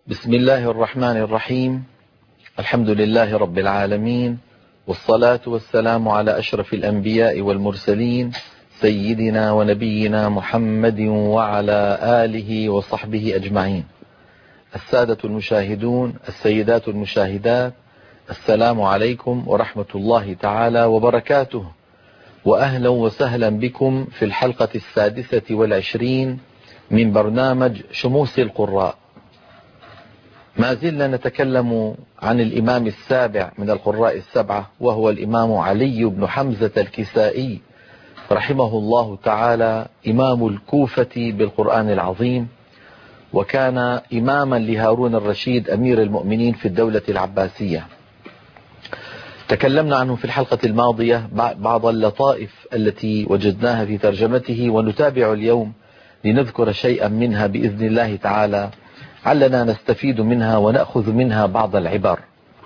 بسم الله الرحمن الرحيم. الحمد لله رب العالمين، والصلاة والسلام على أشرف الأنبياء والمرسلين سيدنا ونبينا محمد وعلى آله وصحبه أجمعين. السادة المشاهدون، السيدات المشاهدات، السلام عليكم ورحمة الله تعالى وبركاته، وأهلا وسهلا بكم في الحلقة 26 من برنامج شموس القراء. ما زلنا نتكلم عن الإمام السابع من القراء السبعة، وهو الإمام علي بن حمزة الكسائي رحمه الله تعالى، إمام الكوفة بالقرآن العظيم، وكان إماما لهارون الرشيد أمير المؤمنين في الدولة العباسية. تكلمنا عنه في الحلقة الماضية بعض اللطائف التي وجدناها في ترجمته، ونتابع اليوم لنذكر شيئا منها بإذن الله تعالى، علنا نستفيد منها ونأخذ منها بعض العبر.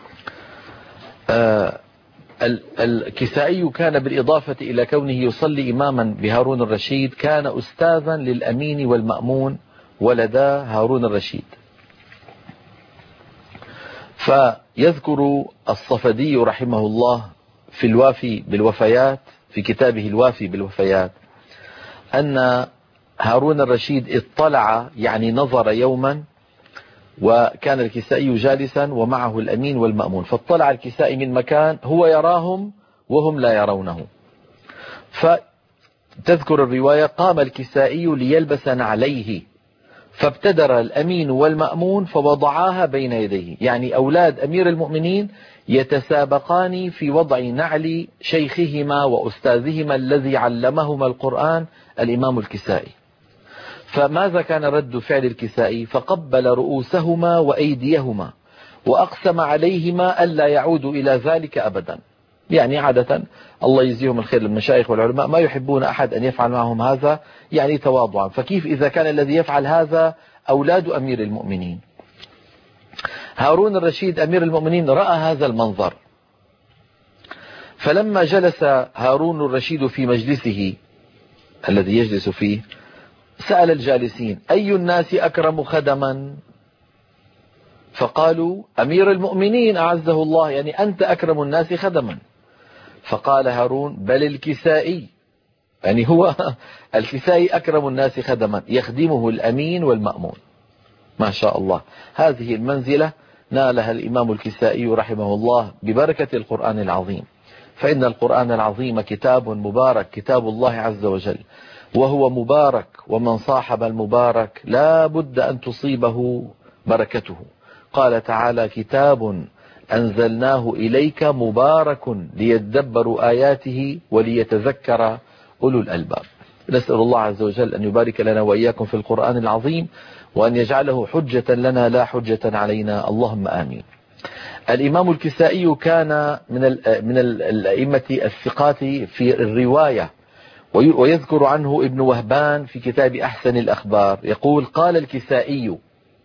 الكسائي كان بالإضافة إلى كونه يصلي إماما بهارون الرشيد، كان أستاذا للأمين والمأمون ولدا هارون الرشيد. فيذكر الصفدي رحمه الله في الوافي بالوفيات، في كتابه الوافي بالوفيات، أن هارون الرشيد اطلع، يعني نظر يوما، وكان الكسائي جالسا ومعه الأمين والمأمون، فاطلع الكسائي من مكان هو يراهم وهم لا يرونه. فتذكر الرواية: قام الكسائي ليلبس نعليه، فابتدر الأمين والمأمون فوضعاها بين يديه، يعني أولاد أمير المؤمنين يتسابقان في وضع نعل شيخهما وأستاذهما الذي علمهما القرآن الإمام الكسائي. فماذا كان رد فعل الكسائي؟ فقبل رؤوسهما وأيديهما وأقسم عليهما ألا يعودوا إلى ذلك أبدا. يعني عادة الله يجزيهم الخير، المشايخ والعلماء ما يحبون أحد أن يفعل معهم هذا، يعني تواضعا، فكيف إذا كان الذي يفعل هذا أولاد أمير المؤمنين؟ هارون الرشيد أمير المؤمنين رأى هذا المنظر، فلما جلس هارون الرشيد في مجلسه الذي يجلس فيه، سأل الجالسين: أي الناس أكرم خدما؟ فقالوا: أمير المؤمنين أعزه الله، يعني أنت أكرم الناس خدما. فقال هارون: بل الكسائي، يعني هو الكسائي أكرم الناس خدما، يخدمه الأمين والمأمون. ما شاء الله، هذه المنزلة نالها الإمام الكسائي رحمه الله ببركة القرآن العظيم. فإن القرآن العظيم كتاب مبارك، كتاب الله عز وجل، وهو مبارك، ومن صاحب المبارك لا بد أن تصيبه بركته. قال تعالى: كتاب أنزلناه إليك مبارك ليدبروا آياته وليتذكر أولو الألباب. نسأل الله عز وجل أن يبارك لنا وإياكم في القرآن العظيم، وأن يجعله حجة لنا لا حجة علينا، اللهم آمين. الإمام الكسائي كان من الأئمة الثقات في الرواية، ويذكر عنه ابن وهبان في كتاب أحسن الأخبار، يقول: قال الكسائي: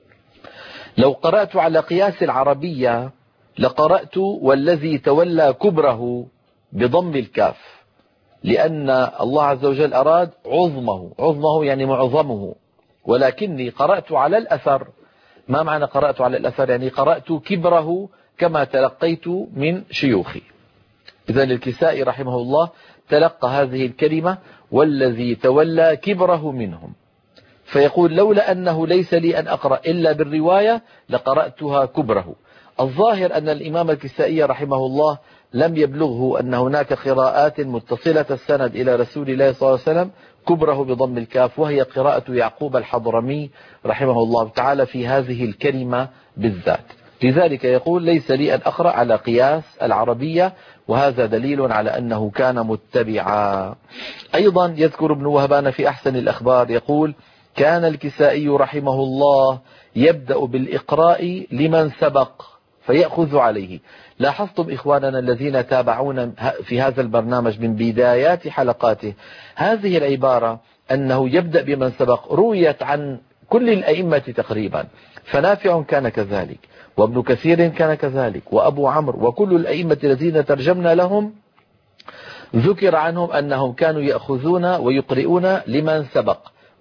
لو قرأت على قياس العربية لقرأت والذي تولى كبره بضم الكاف، لأن الله عز وجل أراد عظمه يعني معظمه، ولكني قرأت على الأثر. ما معنى قرأت على الأثر؟ يعني قرأت كبره كما تلقيت من شيوخي. إذن الكسائي رحمه الله تلقى هذه الكلمة: والذي تولى كبره منهم، فيقول: لولا أنه ليس لي أن أقرأ إلا بالرواية لقرأتها كبره. الظاهر أن الإمام الكسائي رحمه الله لم يبلغه أن هناك قراءات متصلة السند إلى رسول الله صلى الله عليه وسلم كبره بضم الكاف، وهي قراءة يعقوب الحضرمي رحمه الله تعالى في هذه الكلمة بالذات. لذلك يقول: ليس لي أن أقرأ على قياس العربية، وهذا دليل على أنه كان متبعا. أيضا يذكر ابن وهبان في أحسن الأخبار، يقول: كان الكسائي رحمه الله يبدأ بالإقراء لمن سبق فيأخذ عليه. لاحظتم إخواننا الذين تابعون في هذا البرنامج من بدايات حلقاته هذه العبارة، أنه يبدأ بمن سبق، رويت عن كل الأئمة تقريبا، فنافع كان كذلك، وابن كثير كان كذلك، وأبو عمرو، وكل الأئمة الذين ترجمنا لهم ذكر عنهم أنهم كانوا يأخذون ويقرؤون لمن سبق.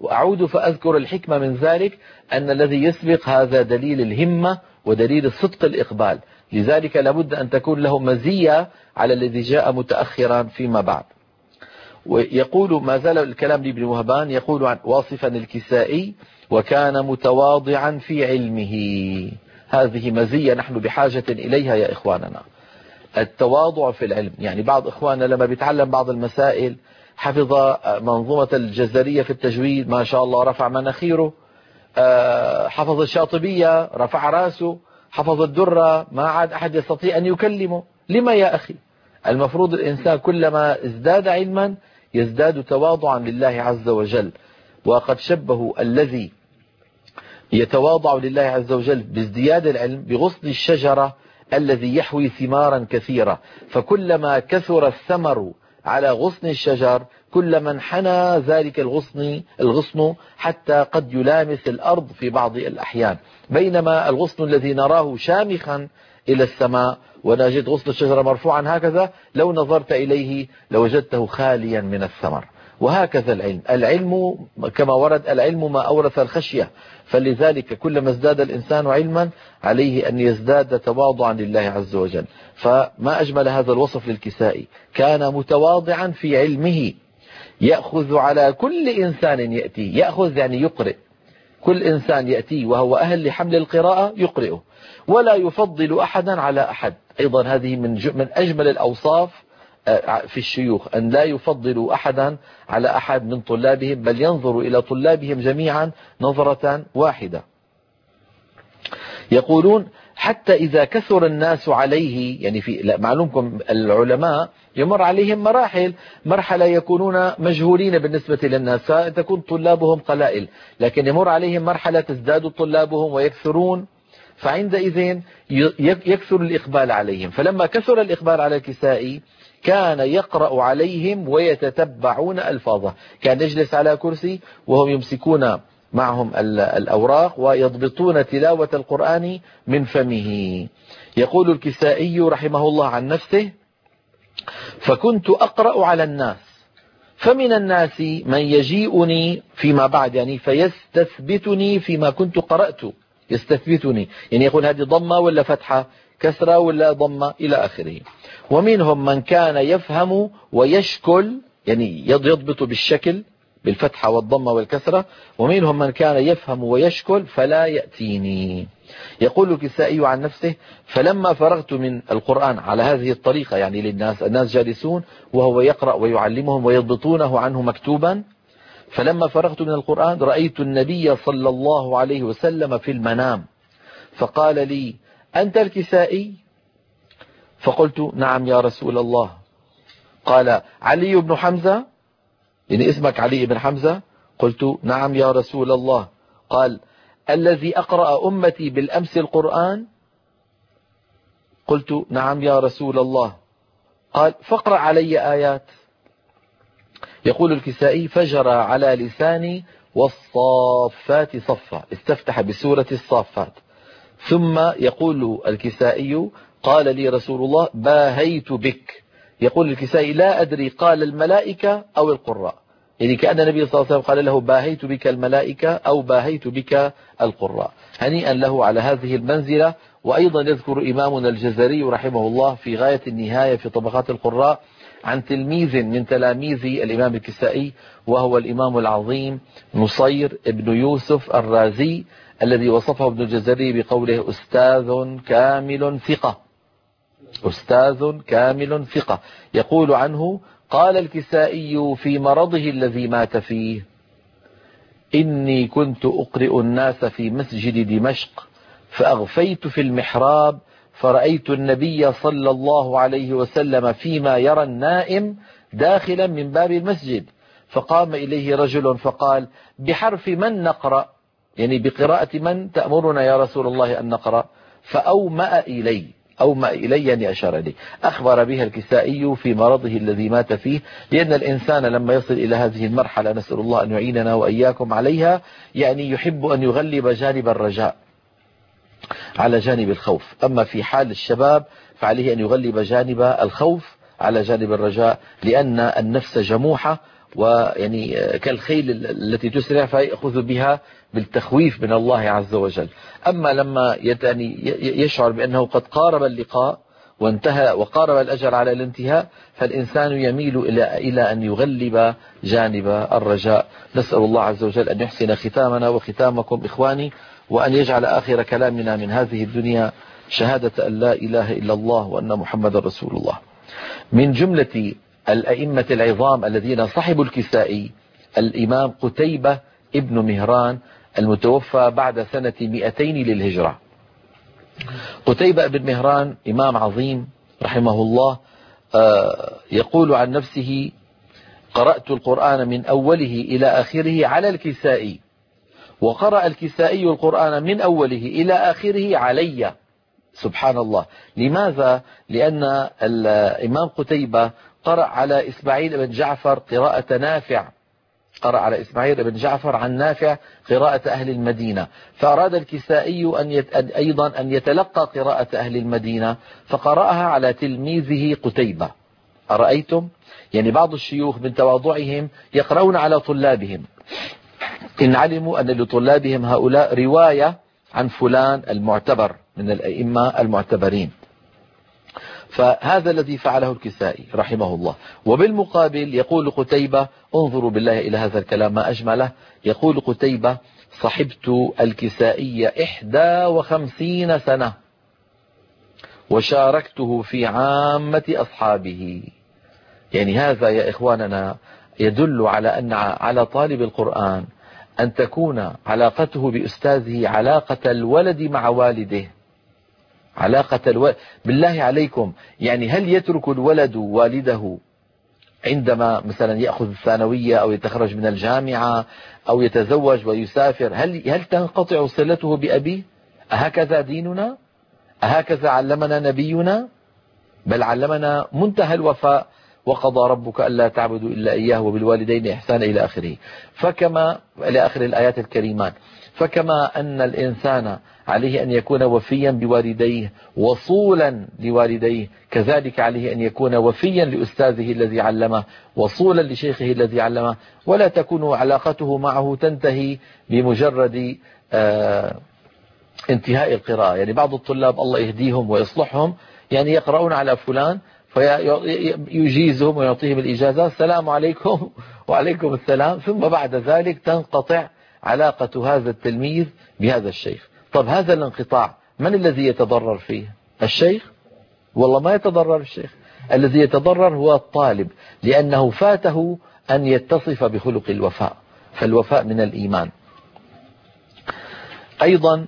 وأعود فأذكر الحكمة من ذلك أن الذي يسبق هذا دليل الهمة ودليل الصدق الإقبال، لذلك لابد أن تكون له مزية على الذي جاء متأخرا فيما بعد. ويقول ما زال الكلام لابن وهبان، يقول عن واصفا الكسائي: وكان متواضعا في علمه. هذه مزية نحن بحاجة إليها يا إخواننا، التواضع في العلم. يعني بعض إخواننا لما بيتعلم بعض المسائل، حفظ منظومة الجزرية في التجويد ما شاء الله رفع مناخيره، حفظ الشاطبية رفع راسه، حفظ الدرة ما عاد أحد يستطيع أن يكلمه. لما يا أخي؟ المفروض الإنسان كلما ازداد علما يزداد تواضعا لله عز وجل. وقد شبه الذي يتواضع لله عز وجل بازدياد العلم بغصن الشجرة الذي يحوي ثمارا كثيرة، فكلما كثر الثمر على غصن الشجر كلما انحنى ذلك الغصن حتى قد يلامس الأرض في بعض الأحيان، بينما الغصن الذي نراه شامخا إلى السماء ونجد غصن الشجرة مرفوعا هكذا، لو نظرت إليه لوجدته خاليا من الثمر. وهكذا العلم كما ورد: العلم ما أورث الخشية. فلذلك كلما ازداد الإنسان علما عليه أن يزداد تواضعا لله عز وجل. فما أجمل هذا الوصف للكسائي: كان متواضعا في علمه، يأخذ على كل إنسان يأتي، يأخذ يعني يقرئ، كل إنسان يأتي وهو أهل لحمل القراءة يقرئه، ولا يفضل أحدا على أحد. أيضا هذه من أجمل الأوصاف في الشيوخ، أن لا يفضل أحدا على أحد من طلابهم، بل ينظر إلى طلابهم جميعا نظرة واحدة. يقولون: حتى إذا كثر الناس عليه، يعني في معلومكم العلماء يمر عليهم مرحلة يكونون مجهولين بالنسبة للناس، فتكون طلابهم قلائل، لكن يمر عليهم مرحلة تزداد طلابهم ويكثرون، فعندئذ يكثر الإقبال عليهم. فلما كثر الإقبال على الكسائي كان يقرأ عليهم ويتتبعون ألفاظه، كان يجلس على كرسي وهم يمسكون معهم الأوراق ويضبطون تلاوة القرآن من فمه. يقول الكسائي رحمه الله عن نفسه: فكنت أقرأ على الناس، فمن الناس من يجيئني فيما بعد، يعني فيستثبتني فيما كنت قرأت. يستثبتني يعني يقول هذه ضمة ولا فتحة، كسرة ولا ضمة، إلى آخره. ومنهم من كان يفهم ويشكل، يعني يضبط بالشكل بالفتحة والضمة والكسرة. ومنهم من كان يفهم ويشكل فلا يأتيني. يقول الكسائي عن نفسه: فلما فرغت من القرآن على هذه الطريقة، يعني للناس، الناس جالسون وهو يقرأ ويعلمهم ويضبطونه عنه مكتوبا، فلما فرغت من القرآن رأيت النبي صلى الله عليه وسلم في المنام، فقال لي: أنت الكسائي؟ فقلت: نعم يا رسول الله. قال: علي بن حمزة؟ يعني اسمك علي بن حمزة؟ قلت: نعم يا رسول الله. قال: الذي أقرأ أمتي بالأمس القرآن؟ قلت: نعم يا رسول الله. قال: فاقرأ علي آيات. يقول الكسائي: فجرى على لساني والصافات صفا، استفتح بسورة الصافات. ثم يقول الكسائي: قال لي رسول الله: باهيت بك. يقول الكسائي: لا أدري قال الملائكة أو القراء، يعني كأن النبي صلى الله عليه وسلم قال له: باهيت بك الملائكة أو باهيت بك القراء. هنيئا له على هذه المنزلة. وأيضا يذكر إمامنا الجزري رحمه الله في غاية النهاية في طبقات القراء عن تلميذ من تلاميذ الإمام الكسائي، وهو الإمام العظيم نصير ابن يوسف الرازي، الذي وصفه ابن الجزري بقوله: أستاذ كامل ثقة. أستاذ كامل ثقة. يقول عنه: قال الكسائي في مرضه الذي مات فيه: إني كنت أقرئ الناس في مسجد دمشق، فأغفيت في المحراب، فرأيت النبي صلى الله عليه وسلم فيما يرى النائم داخلا من باب المسجد، فقام إليه رجل فقال: بحرف من نقرأ؟ يعني بقراءة من تأمرنا يا رسول الله أن نقرأ؟ فأومأ إلي، أومأ إلي يعني أشار إلي. أخبر بها الكسائي في مرضه الذي مات فيه، لأن الإنسان لما يصل إلى هذه المرحلة، نسأل الله أن يعيننا وإياكم عليها، يعني يحب أن يغلب جانب الرجاء على جانب الخوف. أما في حال الشباب فعليه أن يغلب جانب الخوف على جانب الرجاء، لأن النفس جموحة ويعني كالخيل التي تسرع فيأخذ بها بالتخويف من الله عز وجل. أما لما يشعر بأنه قد قارب اللقاء وانتهى وقارب الأجل على الانتهاء، فالإنسان يميل إلى أن يغلب جانب الرجاء. نسأل الله عز وجل أن يحسن ختامنا وختامكم إخواني، وأن يجعل آخر كلامنا من هذه الدنيا شهادة أن لا إله إلا الله وأن محمد رسول الله. من جملة الأئمة العظام الذين صحبوا الكسائي الإمام قتيبة ابن مهران المتوفى بعد سنة 200 للهجرة. قتيبة ابن مهران إمام عظيم رحمه الله، يقول عن نفسه: قرأت القرآن من أوله إلى آخره على الكسائي، وقرأ الكسائي القرآن من أوله إلى آخره علي. سبحان الله. لماذا؟ لأن الإمام قتيبة قرأ على إسماعيل بن جعفر قراءة نافع، قرأ على إسماعيل بن جعفر عن نافع قراءة أهل المدينة، فأراد الكسائي أيضا أن يتلقى قراءة أهل المدينة فقرأها على تلميذه قتيبة. أرأيتم؟ يعني بعض الشيوخ من تواضعهم يقرؤون على طلابهم إن علموا أن لطلابهم هؤلاء رواية عن فلان المعتبر من الأئمة المعتبرين. فهذا الذي فعله الكسائي رحمه الله. وبالمقابل يقول قتيبة، انظروا بالله إلى هذا الكلام ما أجمله، يقول قتيبة: صحبت الكسائي 51 سنة وشاركته في عامة أصحابه. يعني هذا يا إخواننا يدل على أن على طالب القرآن أن تكون علاقته بأستاذه علاقة الولد مع والده، علاقة الولد. بالله عليكم، يعني هل يترك الولد والده عندما مثلا يأخذ الثانوية أو يتخرج من الجامعة أو يتزوج ويسافر؟ هل تنقطع صلته بأبيه؟ أهكذا ديننا؟ أهكذا علمنا نبينا؟ بل علمنا منتهى الوفاء: وقضى ربك ألا تعبدوا إلا إياه وبالوالدين إحسانا إلى آخره. فكما إلى آخر الآيات الكريمات. فكما أن الإنسان عليه أن يكون وفيا بوالديه وصولا لوالديه، كذلك عليه أن يكون وفيا لأستاذه الذي علمه وصولا لشيخه الذي علمه، ولا تكون علاقته معه تنتهي بمجرد انتهاء القراءة. يعني بعض الطلاب الله يهديهم ويصلحهم يعني يقرؤون على فلان فيجيزهم ويعطيهم الإجازة، السلام عليكم وعليكم السلام، ثم بعد ذلك تنقطع علاقة هذا التلميذ بهذا الشيخ. طب هذا الانقطاع من الذي يتضرر فيه؟ الشيخ؟ والله ما يتضرر الشيخ، الذي يتضرر هو الطالب، لأنه فاته أن يتصف بخلق الوفاء، فالوفاء من أيضا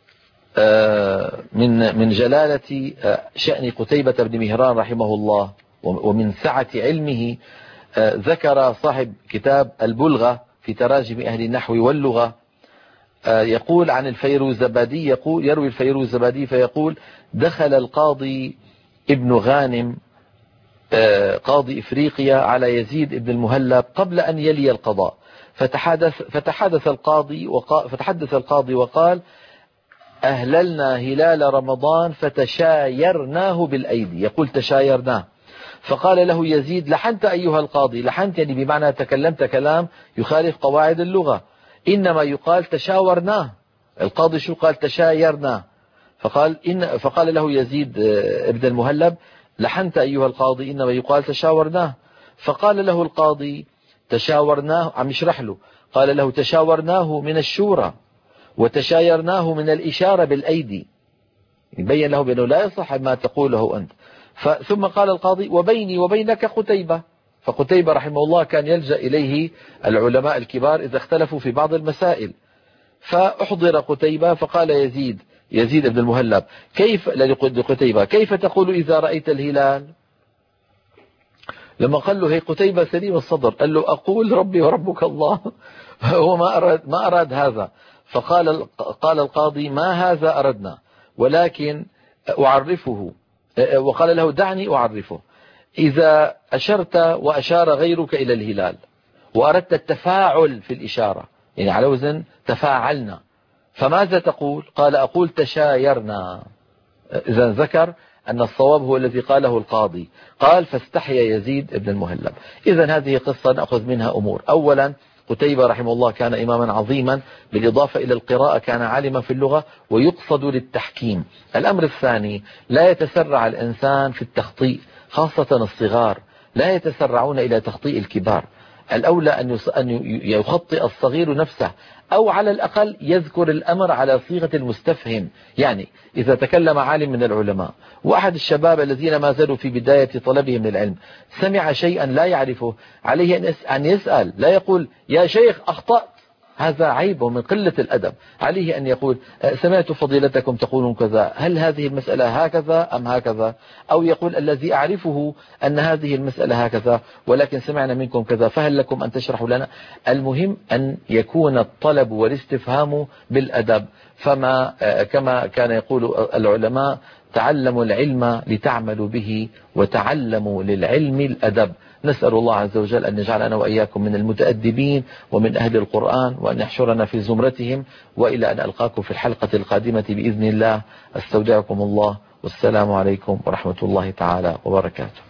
من جلالة شأن قتيبة بن مهران رحمه الله ومن سعة علمه، ذكر صاحب كتاب البلغة في تراجم أهل النحو واللغة، يقول عن الفيروزبادي، يروي الفيروزبادي فيقول: دخل القاضي ابن غانم قاضي إفريقيا على يزيد بن المهلب قبل أن يلي القضاء، فتحدث القاضي وقال: أهللنا هلال رمضان فتشايرناه بالأيدي. يقول تشايرناه. فقال له يزيد: لحنت أيها القاضي. لحنت يعني بمعنى تكلمت كلام يخالف قواعد اللغة، إنما يقال تشاورناه. القاضي شو قال؟ تشايرناه. فقال له يزيد ابن المهلب: لحنت أيها القاضي، إنما يقال تشاورناه. فقال له القاضي: تشاورناه، عم يشرح له، قال له: تشاورناه من الشورى وتشايرناه من الإشارة بالأيدي. يبين له بأنه لا يصح ما تقوله أنت. ثم قال القاضي: وبيني وبينك قتيبة. فقتيبة رحمه الله كان يلجأ إليه العلماء الكبار إذا اختلفوا في بعض المسائل. فأحضر قتيبة فقال يزيد بن المهلب: لقتيبة: كيف تقول إذا رأيت الهلال؟ لما قال له: هي قتيبة سليم الصدر، قال له: أقول ربي وربك الله. هو ما أراد هذا. قال القاضي: ما هذا أردنا، ولكن أعرفه. وقال له: دعني أعرفه. إذا أشرت وأشار غيرك إلى الهلال وأردت التفاعل في الإشارة، يعني على وزن تفاعلنا، فماذا تقول؟ قال: أقول تشايرنا. إذا ذكر أن الصواب هو الذي قاله القاضي، قال فاستحيا يزيد بن المهلب. إذن هذه قصة نأخذ منها أمور. أولا قتيبة رحمه الله كان إماما عظيما، بالإضافة إلى القراءة كان عالما في اللغة ويقصد للتحكيم. الأمر الثاني لا يتسرع الإنسان في التخطيء، خاصة الصغار لا يتسرعون إلى تخطيء الكبار. الأولى أن يخطئ الصغير نفسه، أو على الأقل يذكر الأمر على صيغة المستفهم. يعني إذا تكلم عالم من العلماء وأحد الشباب الذين ما زالوا في بداية طلبهم للعلم سمع شيئا لا يعرفه، عليه أن يسأل، لا يقول يا شيخ أخطأت، هذا عيب ومن قلة الأدب. عليه أن يقول سمعت فضيلتكم تقولون كذا، هل هذه المسألة هكذا أم هكذا؟ أو يقول الذي أعرفه أن هذه المسألة هكذا ولكن سمعنا منكم كذا، فهل لكم أن تشرحوا لنا؟ المهم أن يكون الطلب والاستفهام بالأدب. فما كما كان يقول العلماء تعلموا العلم لتعملوا به وتعلموا للعلم الأدب. نسأل الله عز وجل أن يجعلنا وإياكم من المتأدبين ومن أهل القرآن، وأن يحشرنا في زمرتهم. وإلى أن ألقاكم في الحلقة القادمة بإذن الله، استودعكم الله، والسلام عليكم ورحمة الله تعالى وبركاته.